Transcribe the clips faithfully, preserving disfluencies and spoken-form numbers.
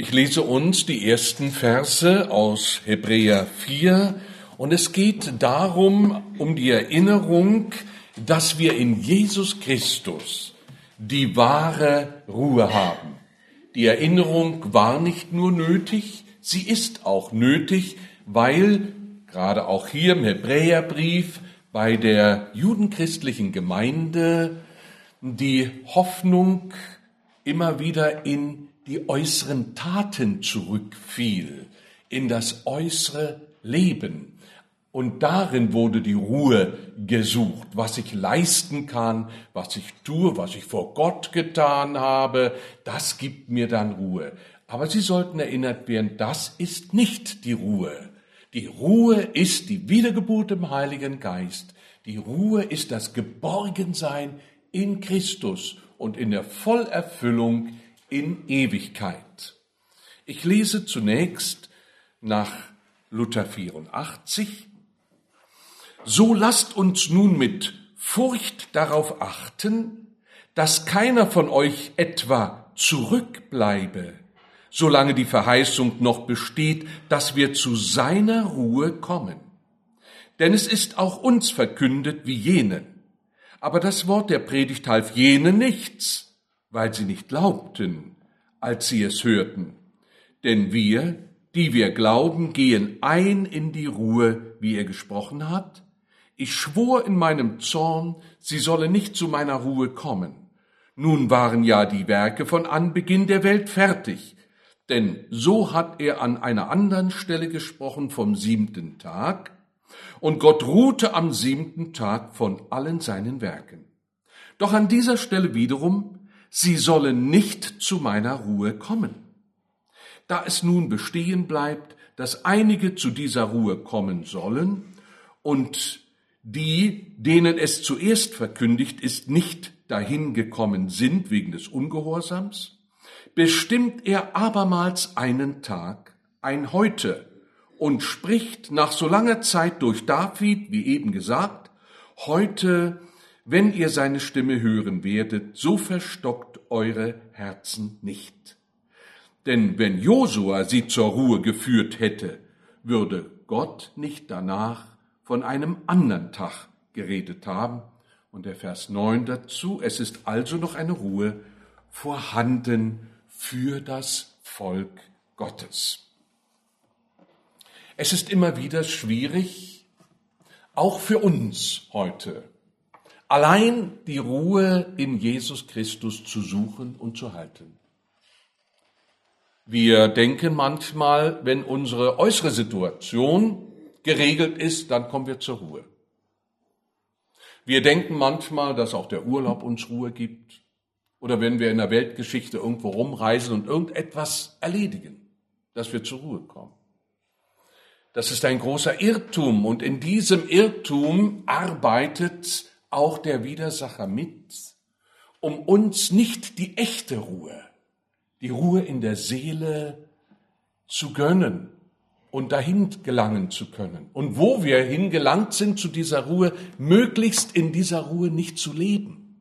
Ich lese uns die ersten Verse aus Hebräer vier und es geht darum, um die Erinnerung, dass wir in Jesus Christus die wahre Ruhe haben. Die Erinnerung war nicht nur nötig, sie ist auch nötig, weil gerade auch hier im Hebräerbrief bei der judenchristlichen Gemeinde die Hoffnung immer wieder in die äußeren Taten zurückfiel, in das äußere Leben. Und darin wurde die Ruhe gesucht, was ich leisten kann, was ich tue, was ich vor Gott getan habe, das gibt mir dann Ruhe. Aber Sie sollten erinnert werden, das ist nicht die Ruhe. Die Ruhe ist die Wiedergeburt im Heiligen Geist. Die Ruhe ist das Geborgensein in Christus und in der Vollerfüllung in Ewigkeit. Ich lese zunächst nach Luther vierundachtzig. So lasst uns nun mit Furcht darauf achten, dass keiner von euch etwa zurückbleibe, solange die Verheißung noch besteht, dass wir zu seiner Ruhe kommen. Denn es ist auch uns verkündet wie jenen. Aber das Wort der Predigt half jenen nichts, weil sie nicht glaubten, als sie es hörten. Denn wir, die wir glauben, gehen ein in die Ruhe, wie er gesprochen hat. Ich schwor in meinem Zorn, sie solle nicht zu meiner Ruhe kommen. Nun waren ja die Werke von Anbeginn der Welt fertig. Denn so hat er an einer anderen Stelle gesprochen vom siebten Tag. Und Gott ruhte am siebten Tag von allen seinen Werken. Doch an dieser Stelle wiederum, sie sollen nicht zu meiner Ruhe kommen. Da es nun bestehen bleibt, dass einige zu dieser Ruhe kommen sollen und die, denen es zuerst verkündigt ist, nicht dahin gekommen sind wegen des Ungehorsams, bestimmt er abermals einen Tag, ein Heute, und spricht nach so langer Zeit durch David, wie eben gesagt, heute, wenn ihr seine Stimme hören werdet, so verstockt eure Herzen nicht. Denn wenn Josua sie zur Ruhe geführt hätte, würde Gott nicht danach von einem anderen Tag geredet haben. Und der Vers neun dazu, es ist also noch eine Ruhe vorhanden für das Volk Gottes. Es ist immer wieder schwierig, auch für uns heute, allein die Ruhe in Jesus Christus zu suchen und zu halten. Wir denken manchmal, wenn unsere äußere Situation geregelt ist, dann kommen wir zur Ruhe. Wir denken manchmal, dass auch der Urlaub uns Ruhe gibt. Oder wenn wir in der Weltgeschichte irgendwo rumreisen und irgendetwas erledigen, dass wir zur Ruhe kommen. Das ist ein großer Irrtum und in diesem Irrtum arbeitet auch der Widersacher mit, um uns nicht die echte Ruhe, die Ruhe in der Seele zu gönnen und dahin gelangen zu können. Und wo wir hingelangt sind zu dieser Ruhe, möglichst in dieser Ruhe nicht zu leben.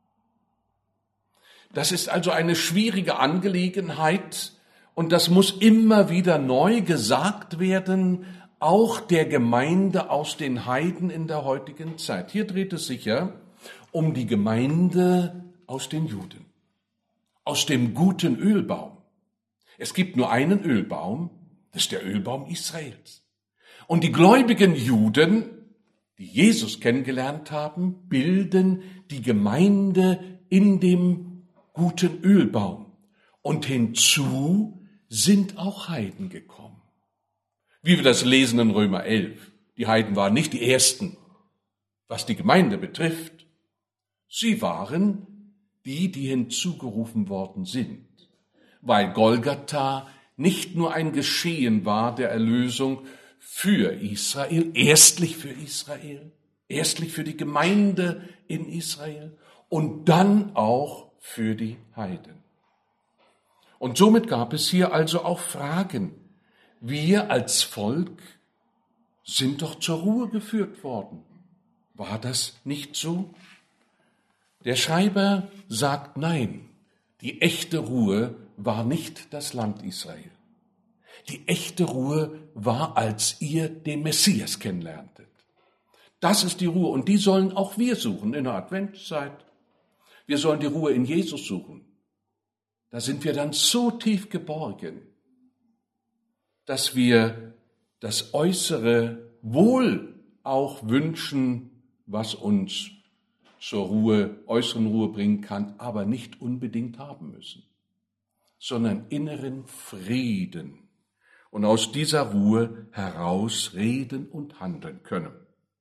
Das ist also eine schwierige Angelegenheit und das muss immer wieder neu gesagt werden, auch der Gemeinde aus den Heiden in der heutigen Zeit. Hier dreht es sich ja um die Gemeinde aus den Juden, aus dem guten Ölbaum. Es gibt nur einen Ölbaum, das ist der Ölbaum Israels. Und die gläubigen Juden, die Jesus kennengelernt haben, bilden die Gemeinde in dem guten Ölbaum. Und hinzu sind auch Heiden gekommen. Wie wir das lesen in Römer elf. Die Heiden waren nicht die Ersten, was die Gemeinde betrifft. Sie waren die, die hinzugerufen worden sind, weil Golgatha nicht nur ein Geschehen war der Erlösung für Israel, erstlich für Israel, erstlich für die Gemeinde in Israel und dann auch für die Heiden. Und somit gab es hier also auch Fragen. Wir als Volk sind doch zur Ruhe geführt worden. War das nicht so? Der Schreiber sagt nein. Die echte Ruhe war nicht das Land Israel. Die echte Ruhe war, als ihr den Messias kennenlerntet. Das ist die Ruhe und die sollen auch wir suchen in der Adventszeit. Wir sollen die Ruhe in Jesus suchen. Da sind wir dann so tief geborgen, dass wir das äußere Wohl auch wünschen, was uns zur Ruhe, äußeren Ruhe bringen kann, aber nicht unbedingt haben müssen, sondern inneren Frieden und aus dieser Ruhe heraus reden und handeln können.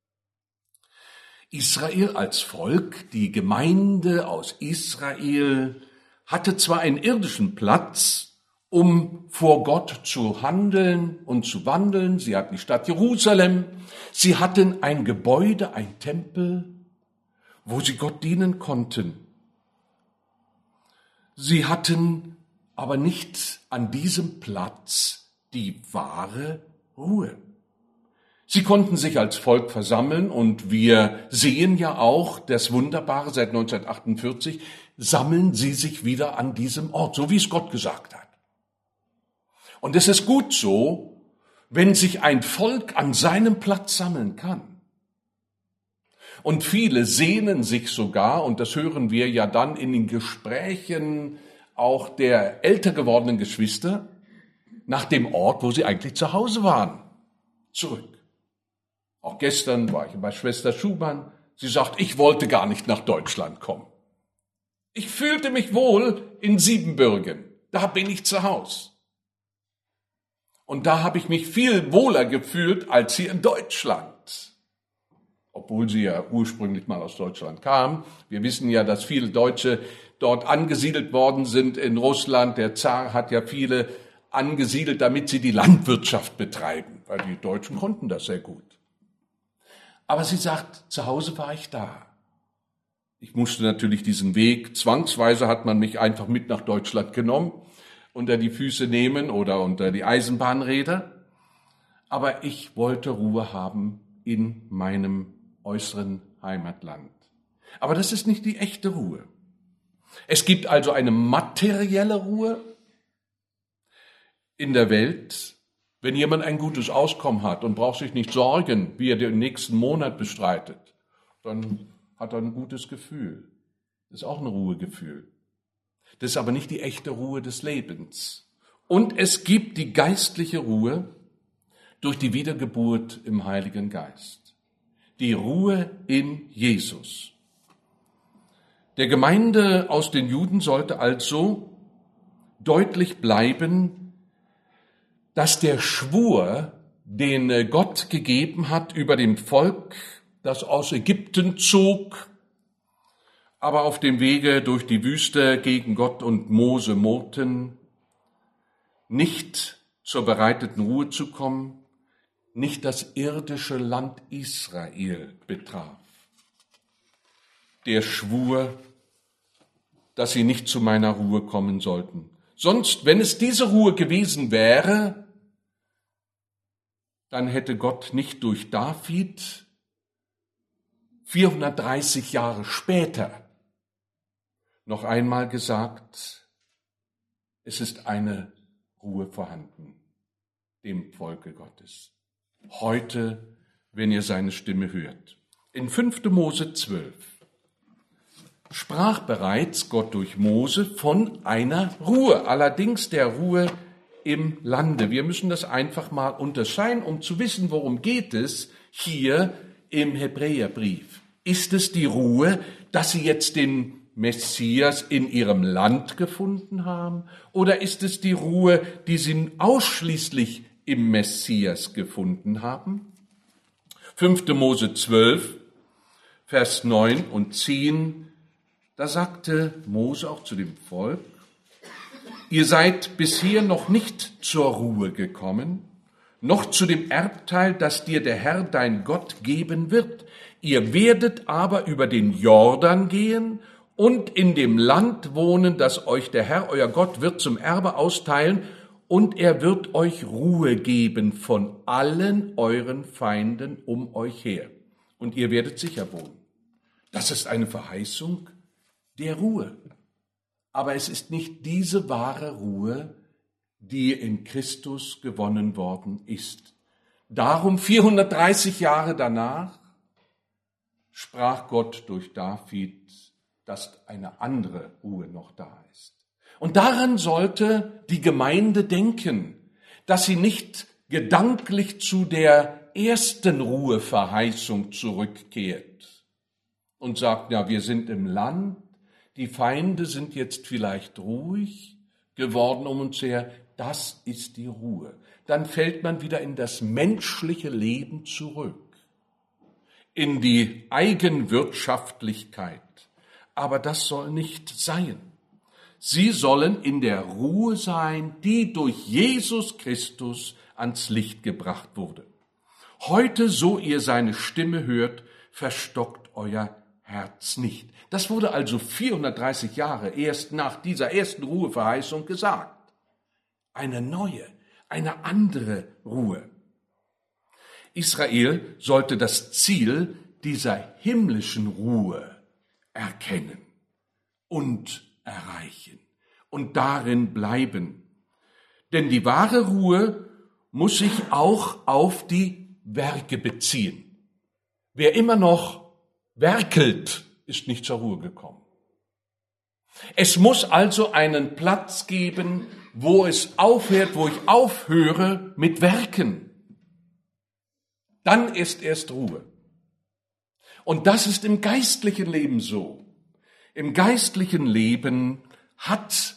Israel als Volk, die Gemeinde aus Israel, hatte zwar einen irdischen Platz, um vor Gott zu handeln und zu wandeln. Sie hatten die Stadt Jerusalem, sie hatten ein Gebäude, ein Tempel, wo sie Gott dienen konnten. Sie hatten aber nicht an diesem Platz die wahre Ruhe. Sie konnten sich als Volk versammeln und wir sehen ja auch das Wunderbare, seit neunzehnhundertachtundvierzig sammeln sie sich wieder an diesem Ort, so wie es Gott gesagt hat. Und es ist gut so, wenn sich ein Volk an seinem Platz sammeln kann. Und viele sehnen sich sogar, und das hören wir ja dann in den Gesprächen auch der älter gewordenen Geschwister, nach dem Ort, wo sie eigentlich zu Hause waren, zurück. Auch gestern war ich bei Schwester Schumann. Sie sagt, ich wollte gar nicht nach Deutschland kommen. Ich fühlte mich wohl in Siebenbürgen. Da bin ich zu Hause. Und da habe ich mich viel wohler gefühlt als hier in Deutschland. Obwohl sie ja ursprünglich mal aus Deutschland kam. Wir wissen ja, dass viele Deutsche dort angesiedelt worden sind in Russland. Der Zar hat ja viele angesiedelt, damit sie die Landwirtschaft betreiben, weil die Deutschen konnten das sehr gut. Aber sie sagt, zu Hause war ich da. Ich musste natürlich diesen Weg, zwangsweise hat man mich einfach mit nach Deutschland genommen, unter die Füße nehmen oder unter die Eisenbahnräder. Aber ich wollte Ruhe haben in meinem äußeren Heimatland. Aber das ist nicht die echte Ruhe. Es gibt also eine materielle Ruhe in der Welt. Wenn jemand ein gutes Auskommen hat und braucht sich nicht sorgen, wie er den nächsten Monat bestreitet, dann hat er ein gutes Gefühl. Das ist auch ein Ruhegefühl. Das ist aber nicht die echte Ruhe des Lebens. Und es gibt die geistliche Ruhe durch die Wiedergeburt im Heiligen Geist. Die Ruhe in Jesus. Der Gemeinde aus den Juden sollte also deutlich bleiben, dass der Schwur, den Gott gegeben hat über dem Volk, das aus Ägypten zog, aber auf dem Wege durch die Wüste gegen Gott und Mose murrten, nicht zur bereiteten Ruhe zu kommen, nicht das irdische Land Israel betraf. Der Schwur, dass sie nicht zu meiner Ruhe kommen sollten. Sonst, wenn es diese Ruhe gewesen wäre, dann hätte Gott nicht durch David vierhundertdreißig Jahre später noch einmal gesagt, es ist eine Ruhe vorhanden, dem Volke Gottes. Heute, wenn ihr seine Stimme hört. In fünfter Mose zwölf sprach bereits Gott durch Mose von einer Ruhe, allerdings der Ruhe im Lande. Wir müssen das einfach mal unterscheiden, um zu wissen, worum geht es hier im Hebräerbrief. Ist es die Ruhe, dass sie jetzt den Messias in ihrem Land gefunden haben? Oder ist es die Ruhe, die sie ausschließlich im Messias gefunden haben? fünfter Mose zwölf, Vers neun und zehn. Da sagte Mose auch zu dem Volk, ihr seid bisher noch nicht zur Ruhe gekommen, noch zu dem Erbteil, das dir der Herr dein Gott geben wird. Ihr werdet aber über den Jordan gehen und in dem Land wohnen, das euch der Herr, euer Gott, wird zum Erbe austeilen, und er wird euch Ruhe geben von allen euren Feinden um euch her. Und ihr werdet sicher wohnen. Das ist eine Verheißung der Ruhe. Aber es ist nicht diese wahre Ruhe, die in Christus gewonnen worden ist. Darum vierhundertdreißig Jahre danach sprach Gott durch David, dass eine andere Ruhe noch da ist. Und daran sollte die Gemeinde denken, dass sie nicht gedanklich zu der ersten Ruheverheißung zurückkehrt und sagt, ja, wir sind im Land, die Feinde sind jetzt vielleicht ruhig geworden um uns her, das ist die Ruhe. Dann fällt man wieder in das menschliche Leben zurück, in die Eigenwirtschaftlichkeit. Aber das soll nicht sein. Sie sollen in der Ruhe sein, die durch Jesus Christus ans Licht gebracht wurde. Heute, so ihr seine Stimme hört, verstockt euer Herz nicht. Das wurde also vierhundertdreißig Jahre erst nach dieser ersten Ruheverheißung gesagt. Eine neue, eine andere Ruhe. Israel sollte das Ziel dieser himmlischen Ruhe erkennen und erreichen und darin bleiben. Denn die wahre Ruhe muss sich auch auf die Werke beziehen. Wer immer noch werkelt, ist nicht zur Ruhe gekommen. Es muss also einen Platz geben, wo es aufhört, wo ich aufhöre mit Werken. Dann ist erst Ruhe. Und das ist im geistlichen Leben so. Im geistlichen Leben hat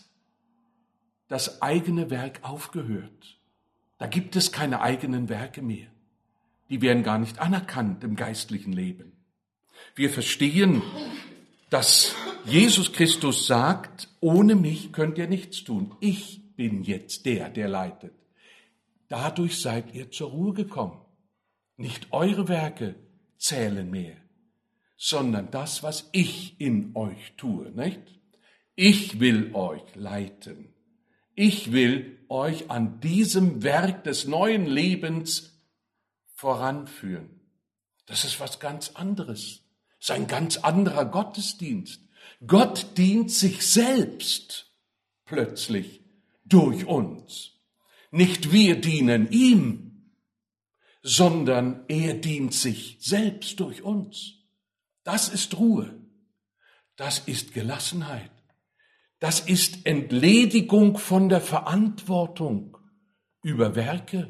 das eigene Werk aufgehört. Da gibt es keine eigenen Werke mehr. Die werden gar nicht anerkannt im geistlichen Leben. Wir verstehen, dass Jesus Christus sagt, ohne mich könnt ihr nichts tun. Ich bin jetzt der, der leitet. Dadurch seid ihr zur Ruhe gekommen. Nicht eure Werke zählen mehr, sondern das, was ich in euch tue, nicht? Ich will euch leiten. Ich will euch an diesem Werk des neuen Lebens voranführen. Das ist was ganz anderes. Das ist ein ganz anderer Gottesdienst. Gott dient sich selbst plötzlich durch uns. Nicht wir dienen ihm, sondern er dient sich selbst durch uns. Das ist Ruhe. Das ist Gelassenheit. Das ist Entledigung von der Verantwortung über Werke.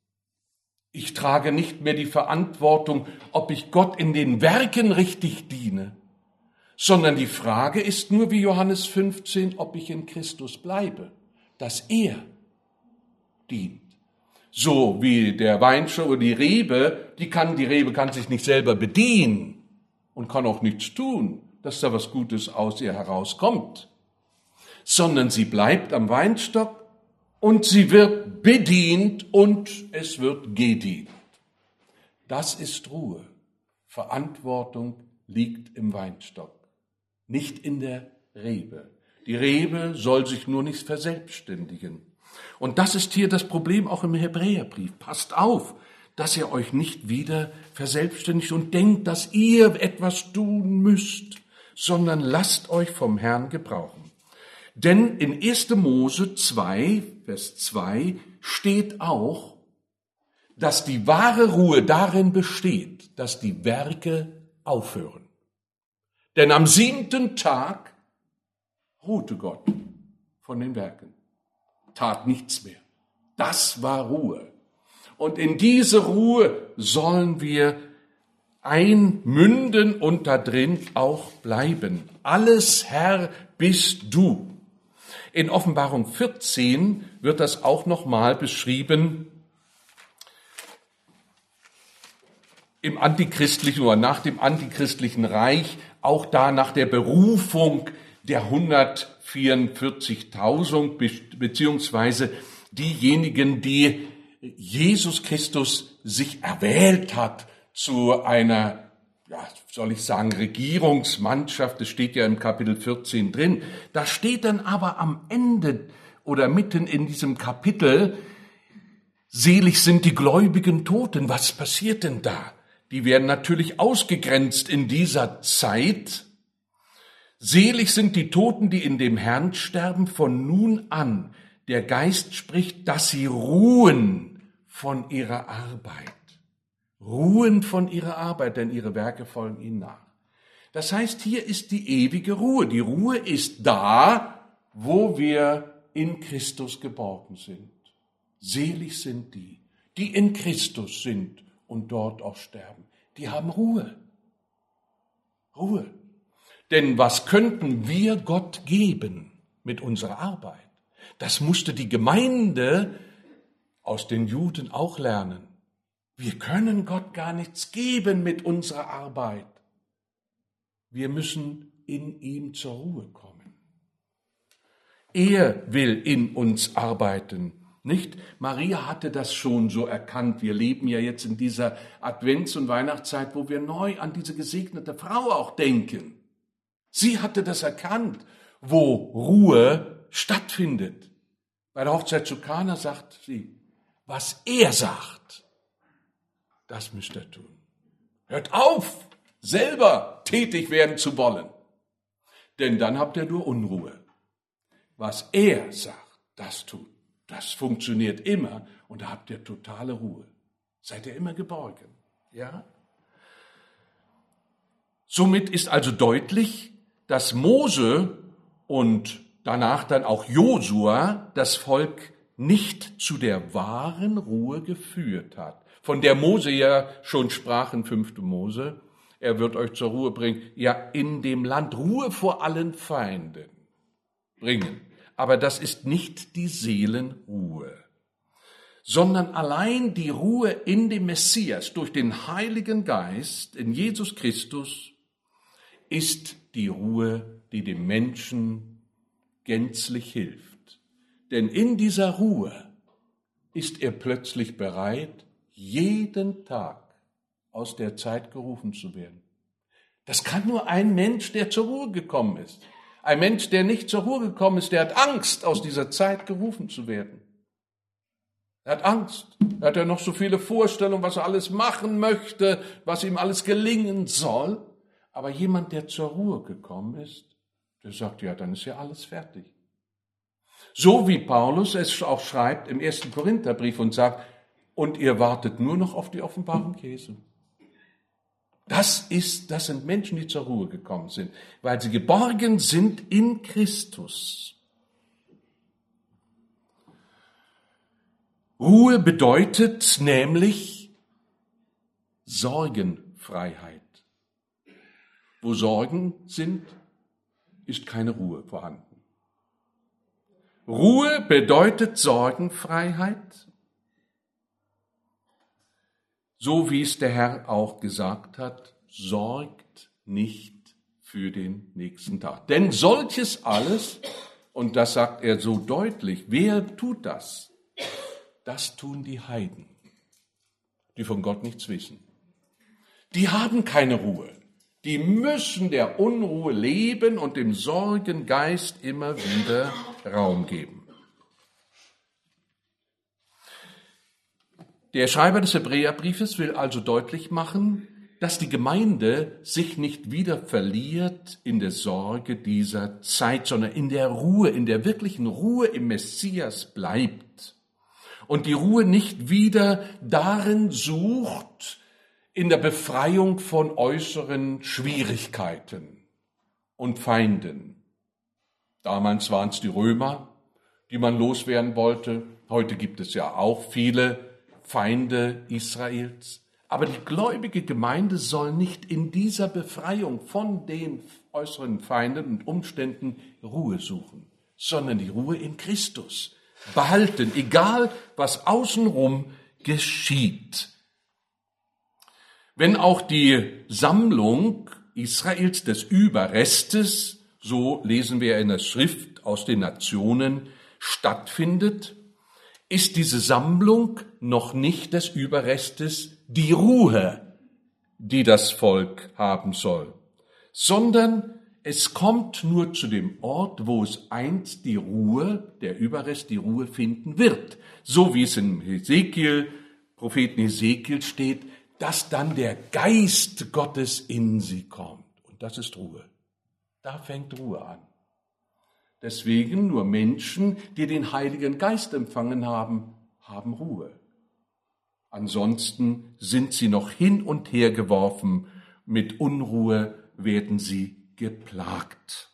Ich trage nicht mehr die Verantwortung, ob ich Gott in den Werken richtig diene, sondern die Frage ist nur wie Johannes fünfzehn, ob ich in Christus bleibe, dass er dient. So wie der Weinstock oder die Rebe, die kann, die Rebe kann sich nicht selber bedienen und kann auch nichts tun, dass da was Gutes aus ihr herauskommt, sondern sie bleibt am Weinstock und sie wird bedient und es wird gedient. Das ist Ruhe. Verantwortung liegt im Weinstock, nicht in der Rebe. Die Rebe soll sich nur nicht verselbstständigen. Und das ist hier das Problem auch im Hebräerbrief. Passt auf, dass ihr euch nicht wieder verselbstständigt und denkt, dass ihr etwas tun müsst, sondern lasst euch vom Herrn gebrauchen. Denn in erster Mose zwei, Vers zwei steht auch, dass die wahre Ruhe darin besteht, dass die Werke aufhören. Denn am siebten Tag ruhte Gott von den Werken, tat nichts mehr. Das war Ruhe. Und in diese Ruhe sollen wir einmünden und da drin auch bleiben. Alles, Herr, bist du. In Offenbarung vierzehn wird das auch nochmal beschrieben im antichristlichen oder nach dem antichristlichen Reich, auch da nach der Berufung der hundertvierundvierzigtausend beziehungsweise diejenigen, die Jesus Christus sich erwählt hat zu einer, ja, soll ich sagen, Regierungsmannschaft, das steht ja im Kapitel vierzehn drin. Da steht dann aber am Ende oder mitten in diesem Kapitel, selig sind die gläubigen Toten. Was passiert denn da? Die werden natürlich ausgegrenzt in dieser Zeit. Selig sind die Toten, die in dem Herrn sterben, von nun an. Der Geist spricht, dass sie ruhen von ihrer Arbeit. Ruhen von ihrer Arbeit, denn ihre Werke folgen ihnen nach. Das heißt, hier ist die ewige Ruhe. Die Ruhe ist da, wo wir in Christus geborgen sind. Selig sind die, die in Christus sind und dort auch sterben. Die haben Ruhe. Ruhe. Denn was könnten wir Gott geben mit unserer Arbeit? Das musste die Gemeinde aus den Juden auch lernen. Wir können Gott gar nichts geben mit unserer Arbeit. Wir müssen in ihm zur Ruhe kommen. Er will in uns arbeiten, nicht? Maria hatte das schon so erkannt. Wir leben ja jetzt in dieser Advents- und Weihnachtszeit, wo wir neu an diese gesegnete Frau auch denken. Sie hatte das erkannt, wo Ruhe stattfindet. Bei der Hochzeit zu Kana sagt sie, was er sagt, das müsst ihr tun. Hört auf, selber tätig werden zu wollen, denn dann habt ihr nur Unruhe. Was er sagt, das tut. Das funktioniert immer und da habt ihr totale Ruhe. Seid ihr immer geborgen, ja? Somit ist also deutlich, dass Mose und danach dann auch Josua das Volk nicht zu der wahren Ruhe geführt hat, von der Mose ja schon sprach in fünfte Mose, er wird euch zur Ruhe bringen, ja in dem Land Ruhe vor allen Feinden bringen. Aber das ist nicht die Seelenruhe, sondern allein die Ruhe in dem Messias durch den Heiligen Geist in Jesus Christus ist die Ruhe, die dem Menschen gänzlich hilft. Denn in dieser Ruhe ist er plötzlich bereit, jeden Tag aus der Zeit gerufen zu werden. Das kann nur ein Mensch, der zur Ruhe gekommen ist. Ein Mensch, der nicht zur Ruhe gekommen ist, der hat Angst, aus dieser Zeit gerufen zu werden. Er hat Angst. Er hat ja noch so viele Vorstellungen, was er alles machen möchte, was ihm alles gelingen soll. Aber jemand, der zur Ruhe gekommen ist, der sagt, ja, dann ist ja alles fertig. So wie Paulus es auch schreibt im ersten Korintherbrief und sagt, und ihr wartet nur noch auf die Offenbarung Jesu. Das ist, das sind Menschen, die zur Ruhe gekommen sind, weil sie geborgen sind in Christus. Ruhe bedeutet nämlich Sorgenfreiheit. Wo Sorgen sind, ist keine Ruhe vorhanden. Ruhe bedeutet Sorgenfreiheit, so wie es der Herr auch gesagt hat, sorgt nicht für den nächsten Tag. Denn solches alles, und das sagt er so deutlich, wer tut das? Das tun die Heiden, die von Gott nichts wissen. Die haben keine Ruhe. Die müssen der Unruhe leben und dem Sorgengeist immer wieder Raum geben. Der Schreiber des Hebräerbriefes will also deutlich machen, dass die Gemeinde sich nicht wieder verliert in der Sorge dieser Zeit, sondern in der Ruhe, in der wirklichen Ruhe im Messias bleibt. Und die Ruhe nicht wieder darin sucht, in der Befreiung von äußeren Schwierigkeiten und Feinden. Damals waren es die Römer, die man loswerden wollte. Heute gibt es ja auch viele Feinde Israels. Aber die gläubige Gemeinde soll nicht in dieser Befreiung von den äußeren Feinden und Umständen Ruhe suchen, sondern die Ruhe in Christus behalten, egal was außenrum geschieht. Wenn auch die Sammlung Israels des Überrestes, so lesen wir in der Schrift aus den Nationen, stattfindet, ist diese Sammlung noch nicht des Überrestes die Ruhe, die das Volk haben soll, sondern es kommt nur zu dem Ort, wo es einst die Ruhe, der Überrest die Ruhe finden wird. So wie es im Hesekiel, Propheten Hesekiel steht, dass dann der Geist Gottes in sie kommt. Und das ist Ruhe. Da fängt Ruhe an. Deswegen nur Menschen, die den Heiligen Geist empfangen haben, haben Ruhe. Ansonsten sind sie noch hin und her geworfen, mit Unruhe werden sie geplagt.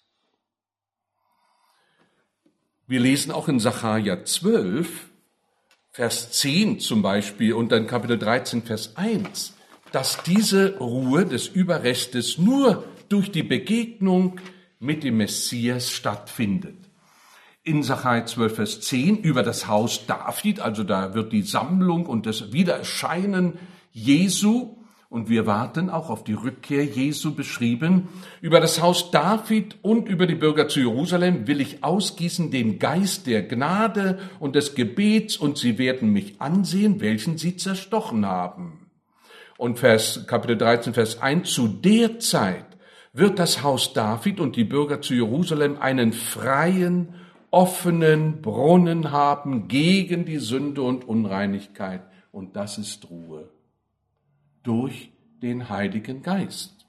Wir lesen auch in Sacharja zwölf, Vers zehn zum Beispiel und dann Kapitel dreizehn, Vers eins, dass diese Ruhe des Überrestes nur durch die Begegnung mit dem Messias stattfindet. In Sacharja zwölf, Vers zehn über das Haus David, also da wird die Sammlung und das Wiedererscheinen Jesu, und wir warten auch auf die Rückkehr Jesu beschrieben, über das Haus David und über die Bürger zu Jerusalem will ich ausgießen den Geist der Gnade und des Gebets, und sie werden mich ansehen, welchen sie zerstochen haben. Und Vers, Kapitel dreizehn, Vers eins, zu der Zeit wird das Haus David und die Bürger zu Jerusalem einen freien, offenen Brunnen haben gegen die Sünde und Unreinigkeit. Und das ist Ruhe. Durch den Heiligen Geist.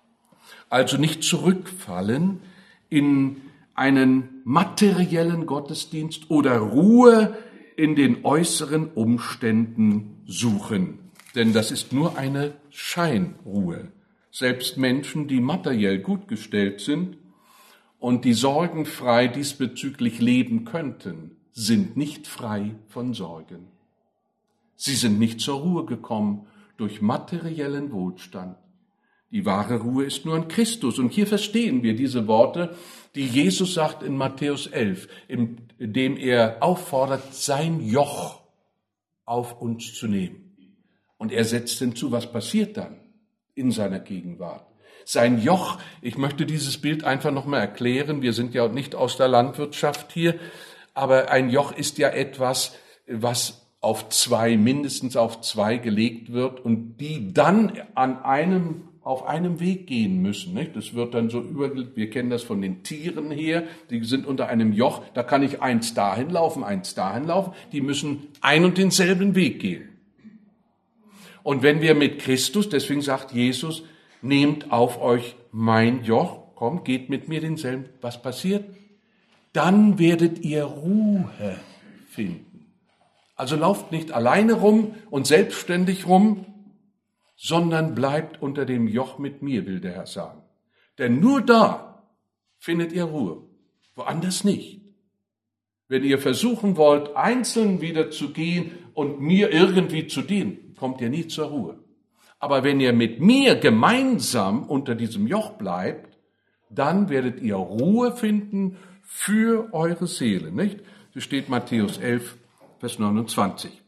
Also nicht zurückfallen in einen materiellen Gottesdienst oder Ruhe in den äußeren Umständen suchen. Denn das ist nur eine Scheinruhe. Selbst Menschen, die materiell gut gestellt sind und die sorgenfrei diesbezüglich leben könnten, sind nicht frei von Sorgen. Sie sind nicht zur Ruhe gekommen durch materiellen Wohlstand. Die wahre Ruhe ist nur in Christus. Und hier verstehen wir diese Worte, die Jesus sagt in Matthäus elf, indem er auffordert, sein Joch auf uns zu nehmen. Und er setzt hinzu, was passiert dann in seiner Gegenwart? Sein Joch, ich möchte dieses Bild einfach nochmal erklären, wir sind ja nicht aus der Landwirtschaft hier, aber ein Joch ist ja etwas, was auf zwei, mindestens auf zwei gelegt wird und die dann an einem, auf einem Weg gehen müssen. Nicht? Das wird dann so übergelegt, wir kennen das von den Tieren her, die sind unter einem Joch, da kann ich eins dahin laufen, eins dahin laufen, die müssen ein und denselben Weg gehen. Und wenn wir mit Christus, deswegen sagt Jesus, nehmt auf euch mein Joch, kommt, geht mit mir denselben, was passiert? Dann werdet ihr Ruhe finden. Also lauft nicht alleine rum und selbstständig rum, sondern bleibt unter dem Joch mit mir, will der Herr sagen. Denn nur da findet ihr Ruhe, woanders nicht. Wenn ihr versuchen wollt, einzeln wieder zu gehen und mir irgendwie zu dienen, kommt ihr nie zur Ruhe. Aber wenn ihr mit mir gemeinsam unter diesem Joch bleibt, dann werdet ihr Ruhe finden für eure Seele, nicht? So steht Matthäus elf, Vers neunundzwanzig.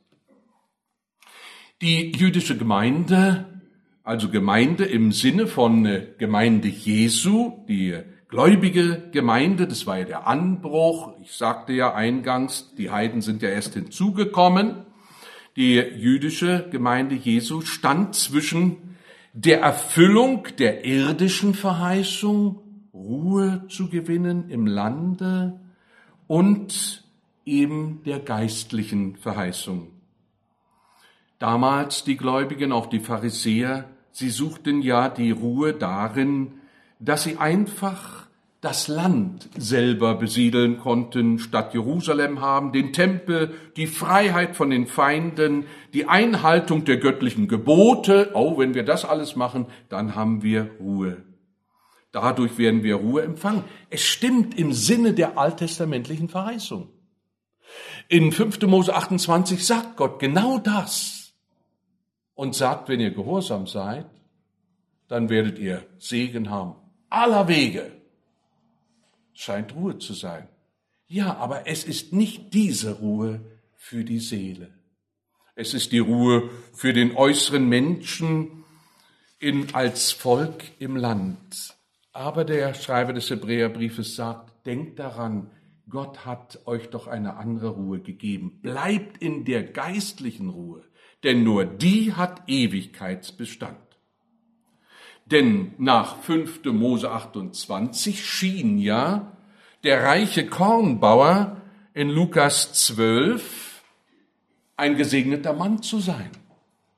Die jüdische Gemeinde, also Gemeinde im Sinne von Gemeinde Jesu, die gläubige Gemeinde, das war ja der Anbruch. Ich sagte ja eingangs, die Heiden sind ja erst hinzugekommen. Die jüdische Gemeinde Jesu stand zwischen der Erfüllung der irdischen Verheißung, Ruhe zu gewinnen im Lande, und eben der geistlichen Verheißung. Damals die Gläubigen, auch die Pharisäer, sie suchten ja die Ruhe darin, dass sie einfach das Land selber besiedeln konnten, Stadt Jerusalem haben, den Tempel, die Freiheit von den Feinden, die Einhaltung der göttlichen Gebote. Oh, wenn wir das alles machen, dann haben wir Ruhe. Dadurch werden wir Ruhe empfangen. Es stimmt im Sinne der alttestamentlichen Verheißung. In fünfter Mose achtundzwanzig sagt Gott genau das und sagt, wenn ihr gehorsam seid, dann werdet ihr Segen haben. Aller Wege. Scheint Ruhe zu sein. Ja, aber es ist nicht diese Ruhe für die Seele. Es ist die Ruhe für den äußeren Menschen in, als Volk im Land. Aber der Schreiber des Hebräerbriefes sagt, denkt daran, Gott hat euch doch eine andere Ruhe gegeben. Bleibt in der geistlichen Ruhe, denn nur die hat Ewigkeitsbestand. Denn nach fünfter Mose achtundzwanzig schien ja der reiche Kornbauer in Lukas zwölf ein gesegneter Mann zu sein.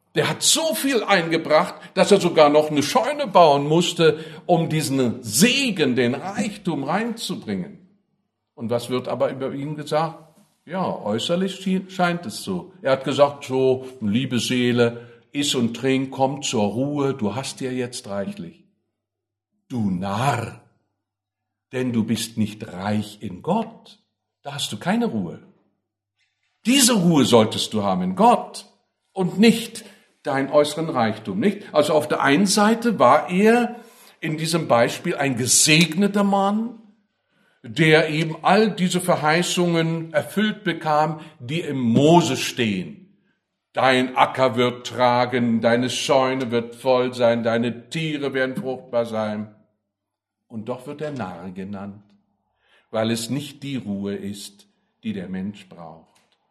Der hat so viel eingebracht, dass er sogar noch eine Scheune bauen musste, um diesen Segen, den Reichtum reinzubringen. Und was wird aber über ihn gesagt? Ja, äußerlich scheint es so. Er hat gesagt, so, liebe Seele, iss und trink, komm zur Ruhe, du hast ja jetzt reichlich. Du Narr, denn du bist nicht reich in Gott. Da hast du keine Ruhe. Diese Ruhe solltest du haben in Gott und nicht deinen äußeren Reichtum, nicht? Also auf der einen Seite war er in diesem Beispiel ein gesegneter Mann, der eben all diese Verheißungen erfüllt bekam, die im Mose stehen. Dein Acker wird tragen, deine Scheune wird voll sein, deine Tiere werden fruchtbar sein. Und doch wird er Narr genannt, weil es nicht die Ruhe ist, die der Mensch braucht.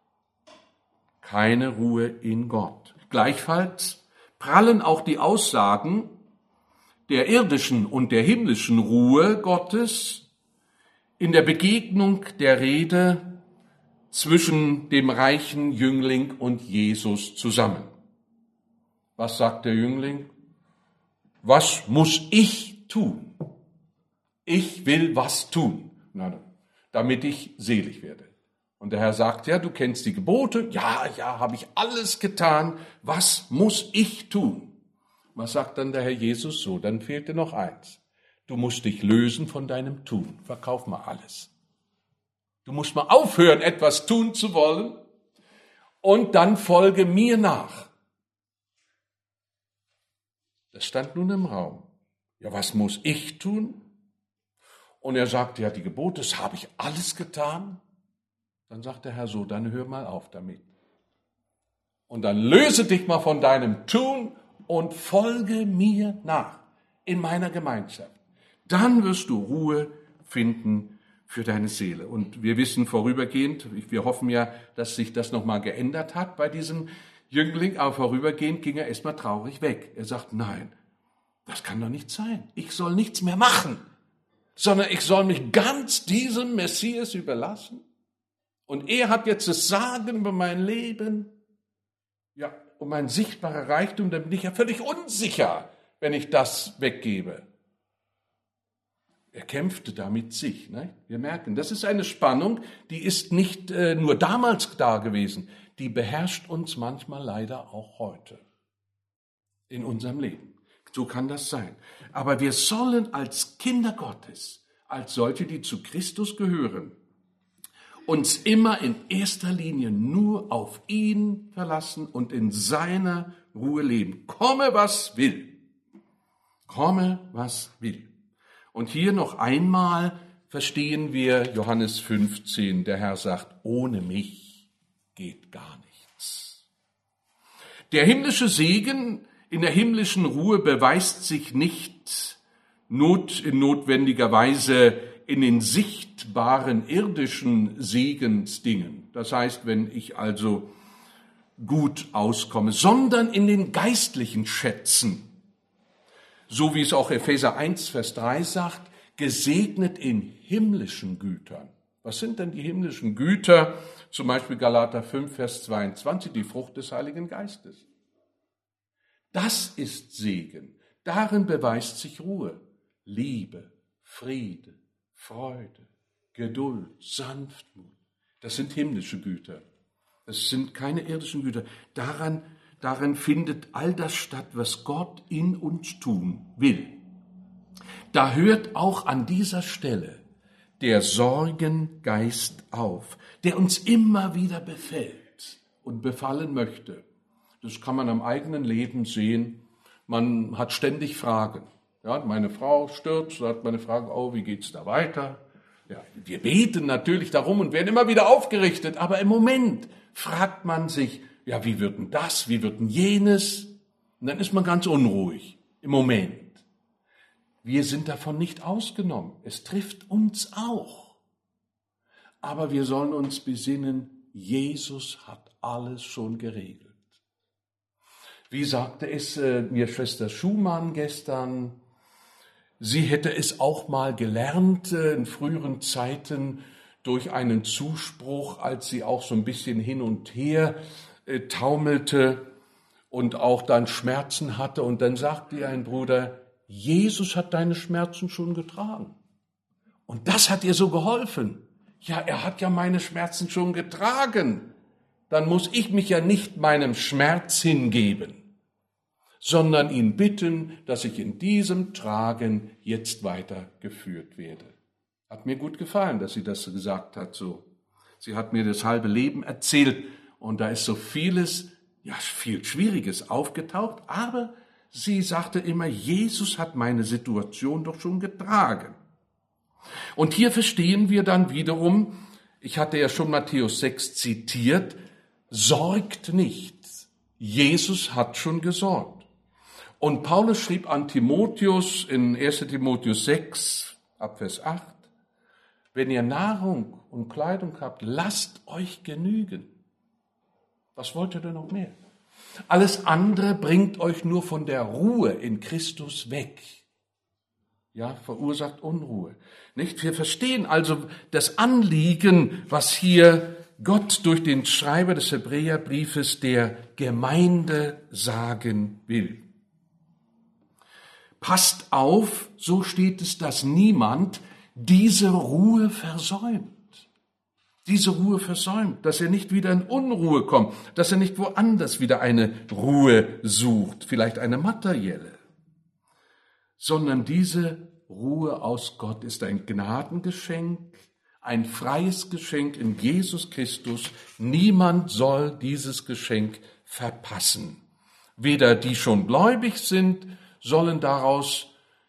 Keine Ruhe in Gott. Gleichfalls prallen auch die Aussagen der irdischen und der himmlischen Ruhe Gottes in der Begegnung der Rede zwischen dem reichen Jüngling und Jesus zusammen. Was sagt der Jüngling? Was muss ich tun? Ich will was tun, damit ich selig werde. Und der Herr sagt, ja, du kennst die Gebote. Ja, ja, habe ich alles getan. Was muss ich tun? Was sagt dann der Herr Jesus so? Dann fehlt dir noch eins. Du musst dich lösen von deinem Tun. Verkauf mal alles. Du musst mal aufhören, etwas tun zu wollen und dann folge mir nach. Das stand nun im Raum. Ja, was muss ich tun? Und er sagte, ja, die Gebote, das habe ich alles getan. Dann sagt der Herr so, dann hör mal auf damit. Und dann löse dich mal von deinem Tun und folge mir nach in meiner Gemeinschaft. Dann wirst du Ruhe finden für deine Seele. Und wir wissen vorübergehend, wir hoffen ja, dass sich das nochmal geändert hat bei diesem Jüngling, aber vorübergehend ging er erstmal traurig weg. Er sagt, nein, das kann doch nicht sein. Ich soll nichts mehr machen, sondern ich soll mich ganz diesem Messias überlassen. Und er hat jetzt das Sagen über mein Leben, ja, um mein sichtbarer Reichtum, dann bin ich ja völlig unsicher, wenn ich das weggebe. Er kämpfte da mit sich. Ne? Wir merken, das ist eine Spannung, die ist nicht äh, nur damals da gewesen, die beherrscht uns manchmal leider auch heute in unserem Leben. So kann das sein. Aber wir sollen als Kinder Gottes, als solche, die zu Christus gehören, uns immer in erster Linie nur auf ihn verlassen und in seiner Ruhe leben. Komme, was will. Komme, was will. Und hier noch einmal verstehen wir Johannes fünfzehn. Der Herr sagt, ohne mich geht gar nichts. Der himmlische Segen in der himmlischen Ruhe beweist sich nicht not, in notwendiger Weise in den sichtbaren irdischen Segensdingen, das heißt, wenn ich also gut auskomme, sondern in den geistlichen Schätzen, so wie es auch Epheser eins, Vers drei sagt, gesegnet in himmlischen Gütern. Was sind denn die himmlischen Güter? Zum Beispiel Galater fünf, Vers zweiundzwanzig, die Frucht des Heiligen Geistes. Das ist Segen. Darin beweist sich Ruhe, Liebe, Friede, Freude, Geduld, Sanftmut. Das sind himmlische Güter. Das sind keine irdischen Güter. Daran, darin findet all das statt, was Gott in uns tun will. Da hört auch an dieser Stelle der Sorgengeist auf, der uns immer wieder befällt und befallen möchte. Das kann man am eigenen Leben sehen. Man hat ständig Fragen. Ja, meine Frau stürzt, hat meine Frage, oh, wie geht's da weiter? Ja, wir beten natürlich darum und werden immer wieder aufgerichtet, aber im Moment fragt man sich, ja, wie wird denn das, wie wird denn jenes? Und dann ist man ganz unruhig, im Moment. Wir sind davon nicht ausgenommen, es trifft uns auch. Aber wir sollen uns besinnen, Jesus hat alles schon geregelt. Wie sagte es äh, mir Schwester Schumann gestern, sie hätte es auch mal gelernt äh, in früheren Zeiten durch einen Zuspruch, als sie auch so ein bisschen hin und her äh, taumelte. und auch dann Schmerzen hatte. Und dann sagte ihr ein Bruder, Jesus hat deine Schmerzen schon getragen. Und das hat ihr so geholfen. Ja, er hat ja meine Schmerzen schon getragen. Dann muss ich mich ja nicht meinem Schmerz hingeben, sondern ihn bitten, dass ich in diesem Tragen jetzt weitergeführt werde. Hat mir gut gefallen, dass sie das gesagt hat so. Sie hat mir das halbe Leben erzählt und da ist so vieles, ja, viel Schwieriges aufgetaucht, aber sie sagte immer, Jesus hat meine Situation doch schon getragen. Und hier verstehen wir dann wiederum, ich hatte ja schon Matthäus sechs zitiert, sorgt nicht. Jesus hat schon gesorgt. Und Paulus schrieb an Timotheus in erster Timotheus sechs, ab Vers acht, wenn ihr Nahrung und Kleidung habt, lasst euch genügen. Was wollt ihr denn noch mehr? Alles andere bringt euch nur von der Ruhe in Christus weg. Ja, verursacht Unruhe. Nicht? Wir verstehen also das Anliegen, was hier Gott durch den Schreiber des Hebräerbriefes der Gemeinde sagen will. Passt auf, so steht es, dass niemand diese Ruhe versäumt. Diese Ruhe versäumt, dass er nicht wieder in Unruhe kommt, dass er nicht woanders wieder eine Ruhe sucht, vielleicht eine materielle, sondern diese Ruhe aus Gott ist ein Gnadengeschenk, ein freies Geschenk in Jesus Christus. Niemand soll dieses Geschenk verpassen. Weder die schon gläubig sind, sollen daraus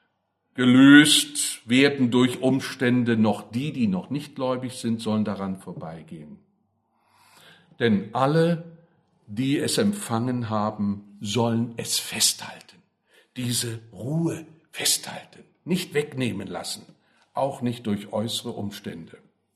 gelöst werden durch Umstände, noch die, die noch nicht gläubig sind, sollen daran vorbeigehen. Denn alle, die es empfangen haben, sollen es festhalten. Diese Ruhe festhalten, nicht wegnehmen lassen, auch nicht durch äußere Umstände.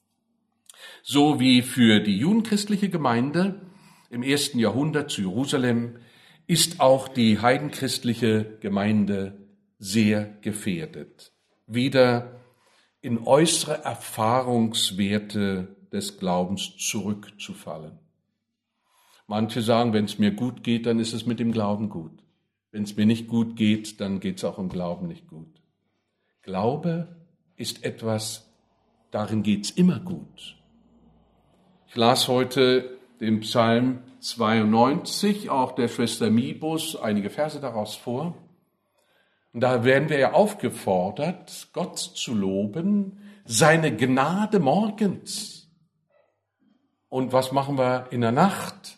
So wie für die judenchristliche Gemeinde im ersten Jahrhundert zu Jerusalem ist auch die heidenchristliche Gemeinde sehr gefährdet, wieder in äußere Erfahrungswerte des Glaubens zurückzufallen. Manche sagen, wenn es mir gut geht, dann ist es mit dem Glauben gut. Wenn es mir nicht gut geht, dann geht es auch im Glauben nicht gut. Glaube ist etwas, darin geht es immer gut. Ich las heute den Psalm zweiundneunzig, auch der Schwester Mibus, einige Verse daraus vor. Und da werden wir ja aufgefordert, Gott zu loben, seine Gnade morgens. Und was machen wir in der Nacht?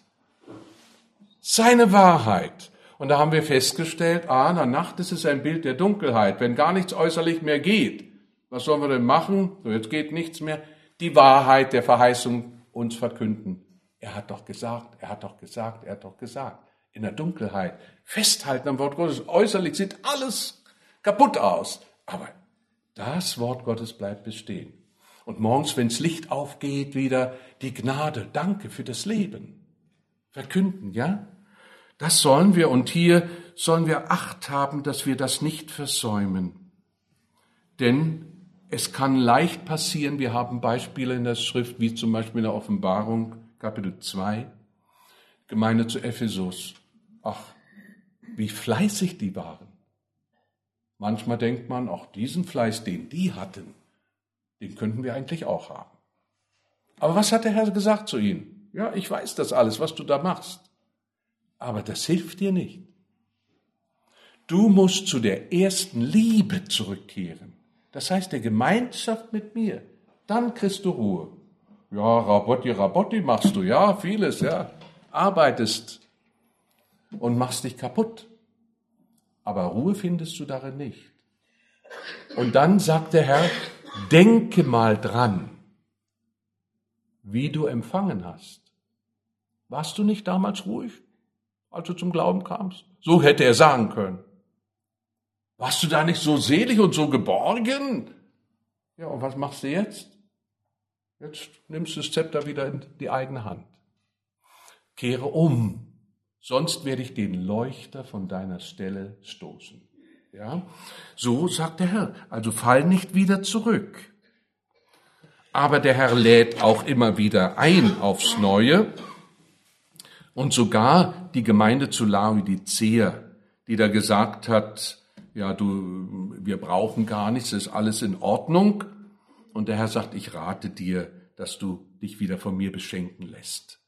Seine Wahrheit. Und da haben wir festgestellt, ah, in der Nacht ist es ein Bild der Dunkelheit, wenn gar nichts äußerlich mehr geht. Was sollen wir denn machen? So, jetzt geht nichts mehr. Die Wahrheit der Verheißung uns verkünden. Er hat doch gesagt, er hat doch gesagt, er hat doch gesagt. In der Dunkelheit festhalten am Wort Gottes. Äußerlich sieht alles kaputt aus. Aber das Wort Gottes bleibt bestehen. Und morgens, wenn das Licht aufgeht, wieder die Gnade. Danke für das Leben. Verkünden, ja? Das sollen wir. Und hier sollen wir Acht haben, dass wir das nicht versäumen. Denn es kann leicht passieren, wir haben Beispiele in der Schrift, wie zum Beispiel in der Offenbarung, Kapitel zwei, Gemeinde zu Ephesus. Ach, wie fleißig die waren. Manchmal denkt man, auch diesen Fleiß, den die hatten, den könnten wir eigentlich auch haben. Aber was hat der Herr gesagt zu ihnen? Ja, ich weiß das alles, was du da machst. Aber das hilft dir nicht. Du musst zu der ersten Liebe zurückkehren. Das heißt, der Gemeinschaft mit mir. Dann kriegst du Ruhe. Ja, Rabotti, Rabotti machst du, ja, vieles, ja. Arbeitest und machst dich kaputt. Aber Ruhe findest du darin nicht. Und dann sagt der Herr, denke mal dran, wie du empfangen hast. Warst du nicht damals ruhig, als du zum Glauben kamst? So hätte er sagen können. Warst du da nicht so selig und so geborgen? Ja, und was machst du jetzt? Jetzt nimmst du das Zepter wieder in die eigene Hand. Kehre um, sonst werde ich den Leuchter von deiner Stelle stoßen. Ja, so sagt der Herr. Also fall nicht wieder zurück. Aber der Herr lädt auch immer wieder ein aufs Neue. Und sogar die Gemeinde zu Laodicea, die da gesagt hat, ja, du, wir brauchen gar nichts, es ist alles in Ordnung. Und der Herr sagt, ich rate dir, dass du dich wieder von mir beschenken lässt.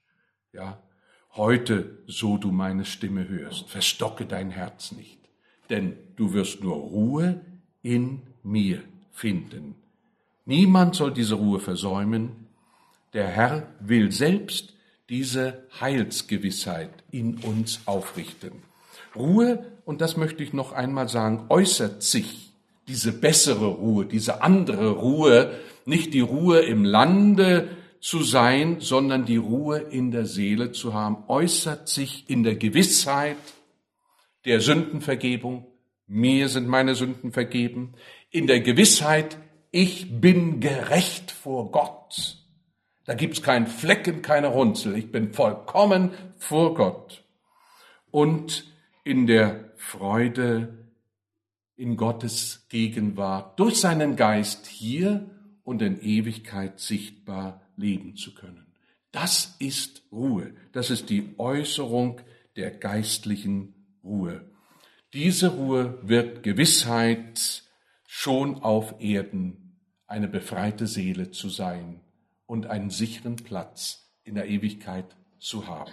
Ja, heute, so du meine Stimme hörst, verstocke dein Herz nicht, denn du wirst nur Ruhe in mir finden. Niemand soll diese Ruhe versäumen. Der Herr will selbst diese Heilsgewissheit in uns aufrichten. Ruhe, und das möchte ich noch einmal sagen, äußert sich, diese bessere Ruhe, diese andere Ruhe, nicht die Ruhe im Lande zu sein, sondern die Ruhe in der Seele zu haben, äußert sich in der Gewissheit der Sündenvergebung. Mir sind meine Sünden vergeben. In der Gewissheit, ich bin gerecht vor Gott. Da gibt's keinen Flecken, keine Runzel. Ich bin vollkommen vor Gott. Und in der Freude in Gottes Gegenwart durch seinen Geist hier und in Ewigkeit sichtbar leben zu können. Das ist Ruhe. Das ist die Äußerung der geistlichen Ruhe. Diese Ruhe wird Gewissheit, schon auf Erden eine befreite Seele zu sein und einen sicheren Platz in der Ewigkeit zu haben.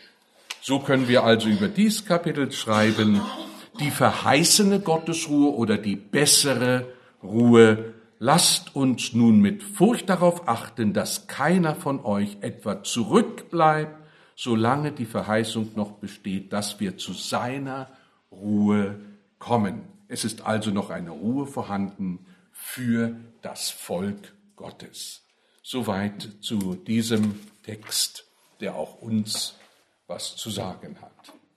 So können wir also über dieses Kapitel schreiben, die verheißene Gottesruhe oder die bessere Ruhe. Lasst uns nun mit Furcht darauf achten, dass keiner von euch etwa zurückbleibt, solange die Verheißung noch besteht, dass wir zu seiner Ruhe kommen. Es ist also noch eine Ruhe vorhanden für das Volk Gottes. Soweit zu diesem Text, der auch uns was zu sagen hat.